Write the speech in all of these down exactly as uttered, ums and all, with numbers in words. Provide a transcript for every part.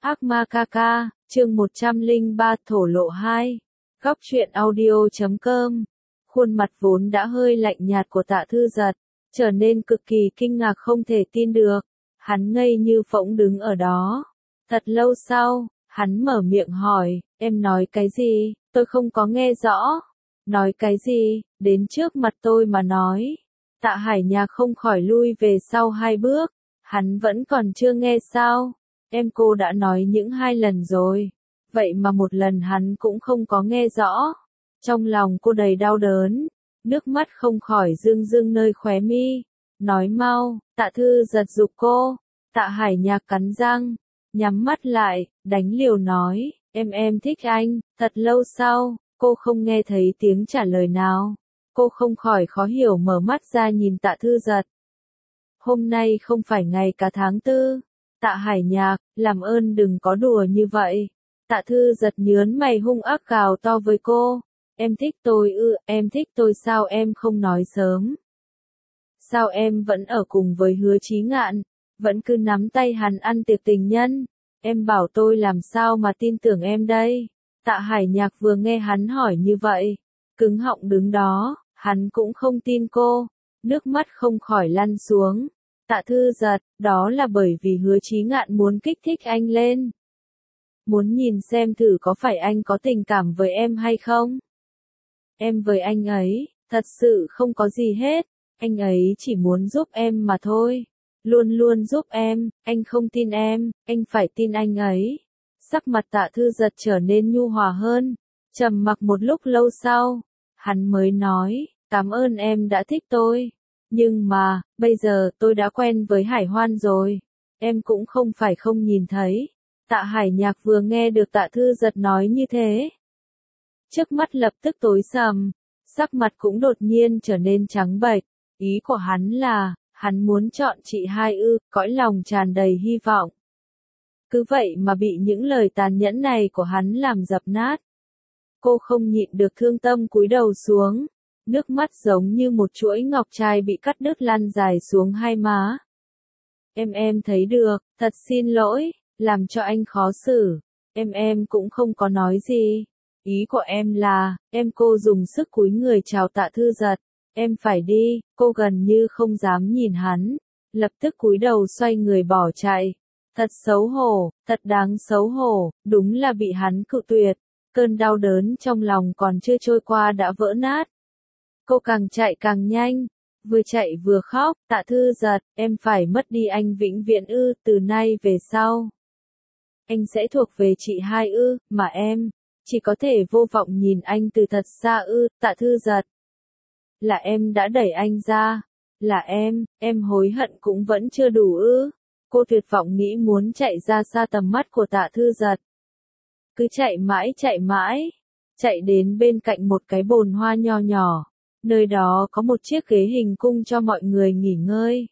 Ác ma ca ca, chương một trăm lẻ ba thổ lộ hai. Góc truyện audio chấm com. Khuôn mặt vốn đã hơi lạnh nhạt của Tạ Thư Giật, trở nên cực kỳ kinh ngạc không thể tin được. Hắn ngây như phỗng đứng ở đó. Thật lâu sau, hắn mở miệng hỏi, em nói cái gì, tôi không có nghe rõ. Nói cái gì, đến trước mặt tôi mà nói. Tạ Hải Nhạc không khỏi lui về sau hai bước, hắn vẫn còn chưa nghe sao. Em cô đã nói những hai lần rồi, vậy mà một lần hắn cũng không có nghe rõ. Trong lòng cô đầy đau đớn, nước mắt không khỏi rưng rưng nơi khóe mi. Nói mau, Tạ Thư Giật giục cô. Tạ Hải Nhạc cắn răng, nhắm mắt lại, đánh liều nói, em em thích anh. Thật lâu sau, cô không nghe thấy tiếng trả lời nào. Cô không khỏi khó hiểu mở mắt ra nhìn Tạ Thư Giật. Hôm nay không phải ngày cả tháng tư. Tạ Hải Nhạc, làm ơn đừng có đùa như vậy. Tạ Thư Giật nhớn mày hung ác gào to với cô. Em thích tôi ư, em thích tôi sao em không nói sớm? Sao em vẫn ở cùng với Hứa Chí Ngạn, vẫn cứ nắm tay hắn ăn tiệc tình nhân? Em bảo tôi làm sao mà tin tưởng em đây? Tạ Hải Nhạc vừa nghe hắn hỏi như vậy, cứng họng đứng đó, hắn cũng không tin cô, nước mắt không khỏi lăn xuống. Tạ Thư Giật, đó là bởi vì Hứa Chí Ngạn muốn kích thích anh lên. Muốn nhìn xem thử có phải anh có tình cảm với em hay không? Em với anh ấy, thật sự không có gì hết, anh ấy chỉ muốn giúp em mà thôi. Luôn luôn giúp em, anh không tin em, anh phải tin anh ấy. Sắc mặt Tạ Thư Giật trở nên nhu hòa hơn, trầm mặc một lúc lâu sau, hắn mới nói, cảm ơn em đã thích tôi. Nhưng mà, bây giờ tôi đã quen với Hải Hoan rồi, em cũng không phải không nhìn thấy. Tạ Hải Nhạc vừa nghe được Tạ Thư Giật nói như thế, trước mắt lập tức tối sầm, sắc mặt cũng đột nhiên trở nên trắng bệch. Ý của hắn là, hắn muốn chọn chị hai ư, cõi lòng tràn đầy hy vọng. Cứ vậy mà bị những lời tàn nhẫn này của hắn làm dập nát. Cô không nhịn được thương tâm cúi đầu xuống. Nước mắt giống như một chuỗi ngọc trai bị cắt đứt lăn dài xuống hai má. Em em thấy được, thật xin lỗi, làm cho anh khó xử. Em em cũng không có nói gì. Ý của em là, em cô dùng sức cúi người chào Tạ Thư Giật. Em phải đi, cô gần như không dám nhìn hắn. Lập tức cúi đầu xoay người bỏ chạy. Thật xấu hổ, thật đáng xấu hổ, đúng là bị hắn cự tuyệt. Cơn đau đớn trong lòng còn chưa trôi qua đã vỡ nát. Cô càng chạy càng nhanh, vừa chạy vừa khóc. Tạ Thư Giật, em phải mất đi anh vĩnh viễn ư, từ nay về sau. Anh sẽ thuộc về chị hai ư, mà em, chỉ có thể vô vọng nhìn anh từ thật xa ư. Tạ Thư Giật, là em đã đẩy anh ra, là em, em hối hận cũng vẫn chưa đủ ư. Cô tuyệt vọng nghĩ muốn chạy ra xa tầm mắt của Tạ Thư Giật. Cứ chạy mãi chạy mãi, chạy đến bên cạnh một cái bồn hoa nho nhỏ. Nơi đó có một chiếc ghế hình cung cho mọi người nghỉ ngơi.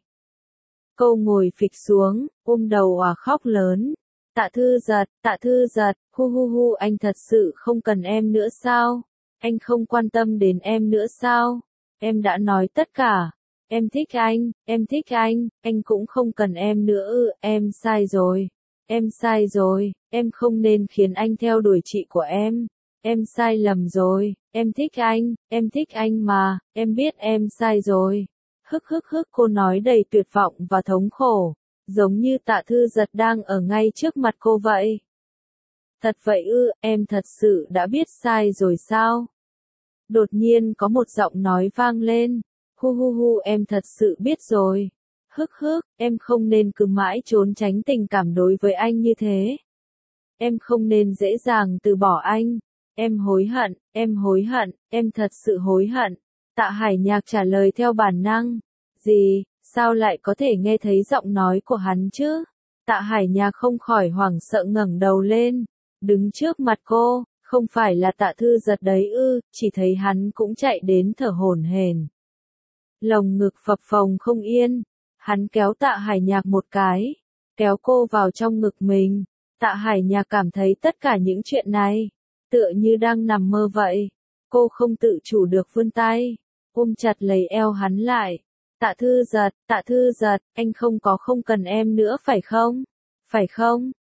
Cô ngồi phịch xuống, ôm đầu òa khóc lớn. Tạ Thư Giật, Tạ Thư Giật, hu hu hu, anh thật sự không cần em nữa sao? Anh không quan tâm đến em nữa sao? Em đã nói tất cả. Em thích anh, em thích anh, anh cũng không cần em nữa ư, em sai rồi. Em sai rồi, em không nên khiến anh theo đuổi chị của em. Em sai lầm rồi, em thích anh, em thích anh mà, em biết em sai rồi. Hức hức hức, cô nói đầy tuyệt vọng và thống khổ, giống như Tạ Thư Giật đang ở ngay trước mặt cô vậy. Thật vậy ư, em thật sự đã biết sai rồi sao? Đột nhiên có một giọng nói vang lên, hu hu hu, em thật sự biết rồi. Hức hức, em không nên cứ mãi trốn tránh tình cảm đối với anh như thế. Em không nên dễ dàng từ bỏ anh. Em hối hận, em hối hận, em thật sự hối hận. Tạ Hải Nhạc trả lời theo bản năng. Gì, sao lại có thể nghe thấy giọng nói của hắn chứ? Tạ Hải Nhạc không khỏi hoảng sợ ngẩng đầu lên. Đứng trước mặt cô, không phải là Tạ Thư Giật đấy ư, chỉ thấy hắn cũng chạy đến thở hổn hển. Lồng ngực phập phồng không yên. Hắn kéo Tạ Hải Nhạc một cái, kéo cô vào trong ngực mình. Tạ Hải Nhạc cảm thấy tất cả những chuyện này, tựa như đang nằm mơ vậy. Cô không tự chủ được vươn tay, ôm chặt lấy eo hắn lại. Tạ Thư Giật, Tạ Thư Giật, anh không có không cần em nữa phải không? Phải không?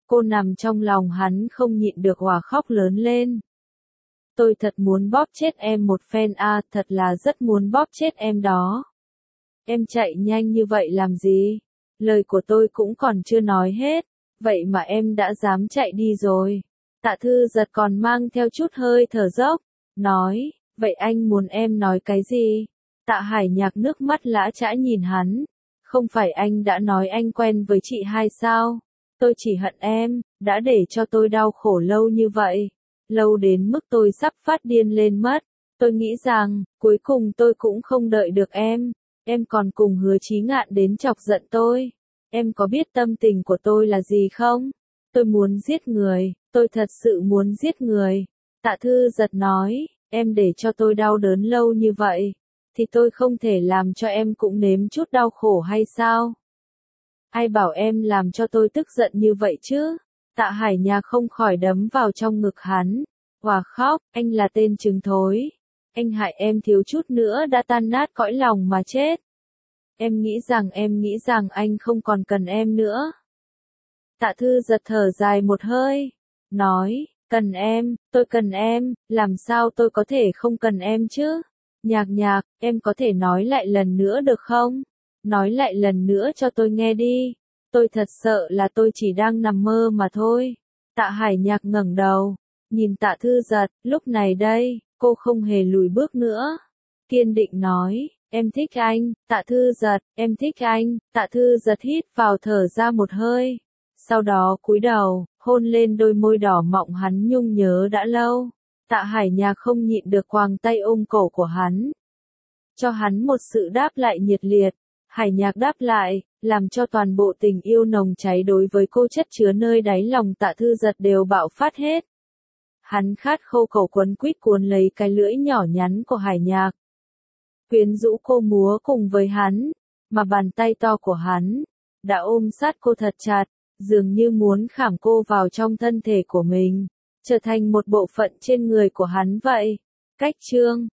Cô nằm trong lòng hắn không nhịn được òa khóc lớn lên. Tôi thật muốn bóp chết em một phen a, thật là rất muốn bóp chết em đó. Em chạy nhanh như vậy làm gì? Lời của tôi cũng còn chưa nói hết, vậy mà em đã dám chạy đi rồi. Tạ Thư Giật còn mang theo chút hơi thở dốc, nói, vậy anh muốn em nói cái gì? Tạ Hải Nhạc nước mắt lã chã nhìn hắn, không phải anh đã nói anh quen với chị hai sao? Tôi chỉ hận em, đã để cho tôi đau khổ lâu như vậy, lâu đến mức tôi sắp phát điên lên mất. Tôi nghĩ rằng, cuối cùng tôi cũng không đợi được em, em còn cùng Hứa Chí Ngạn đến chọc giận tôi. Em có biết tâm tình của tôi là gì không? Tôi muốn giết người, tôi thật sự muốn giết người. Tạ Thư Giật nói, em để cho tôi đau đớn lâu như vậy, thì tôi không thể làm cho em cũng nếm chút đau khổ hay sao? Ai bảo em làm cho tôi tức giận như vậy chứ? Tạ Hải Nhạc không khỏi đấm vào trong ngực hắn, hòa khóc, anh là tên trứng thối. Anh hại em thiếu chút nữa đã tan nát cõi lòng mà chết. Em nghĩ rằng em nghĩ rằng anh không còn cần em nữa. Tạ Thư Giật thở dài một hơi, nói, cần em, tôi cần em, làm sao tôi có thể không cần em chứ? Nhạc Nhạc, em có thể nói lại lần nữa được không? Nói lại lần nữa cho tôi nghe đi. Tôi thật sợ là tôi chỉ đang nằm mơ mà thôi. Tạ Hải Nhạc ngẩng đầu, nhìn Tạ Thư Giật, lúc này đây, cô không hề lùi bước nữa. Kiên định nói, em thích anh, Tạ Thư Giật, em thích anh. Tạ Thư Giật hít vào thở ra một hơi. Sau đó cúi đầu, hôn lên đôi môi đỏ mọng hắn nhung nhớ đã lâu. Tạ Hải Nhạc không nhịn được quàng tay ôm cổ của hắn. Cho hắn một sự đáp lại nhiệt liệt. Hải Nhạc đáp lại, làm cho toàn bộ tình yêu nồng cháy đối với cô chất chứa nơi đáy lòng Tạ Thư Giật đều bạo phát hết. Hắn khát khô khẩu quấn quýt cuốn lấy cái lưỡi nhỏ nhắn của Hải Nhạc. Quyến rũ cô múa cùng với hắn, mà bàn tay to của hắn đã ôm sát cô thật chặt, dường như muốn khảm cô vào trong thân thể của mình, trở thành một bộ phận trên người của hắn vậy. Cách chương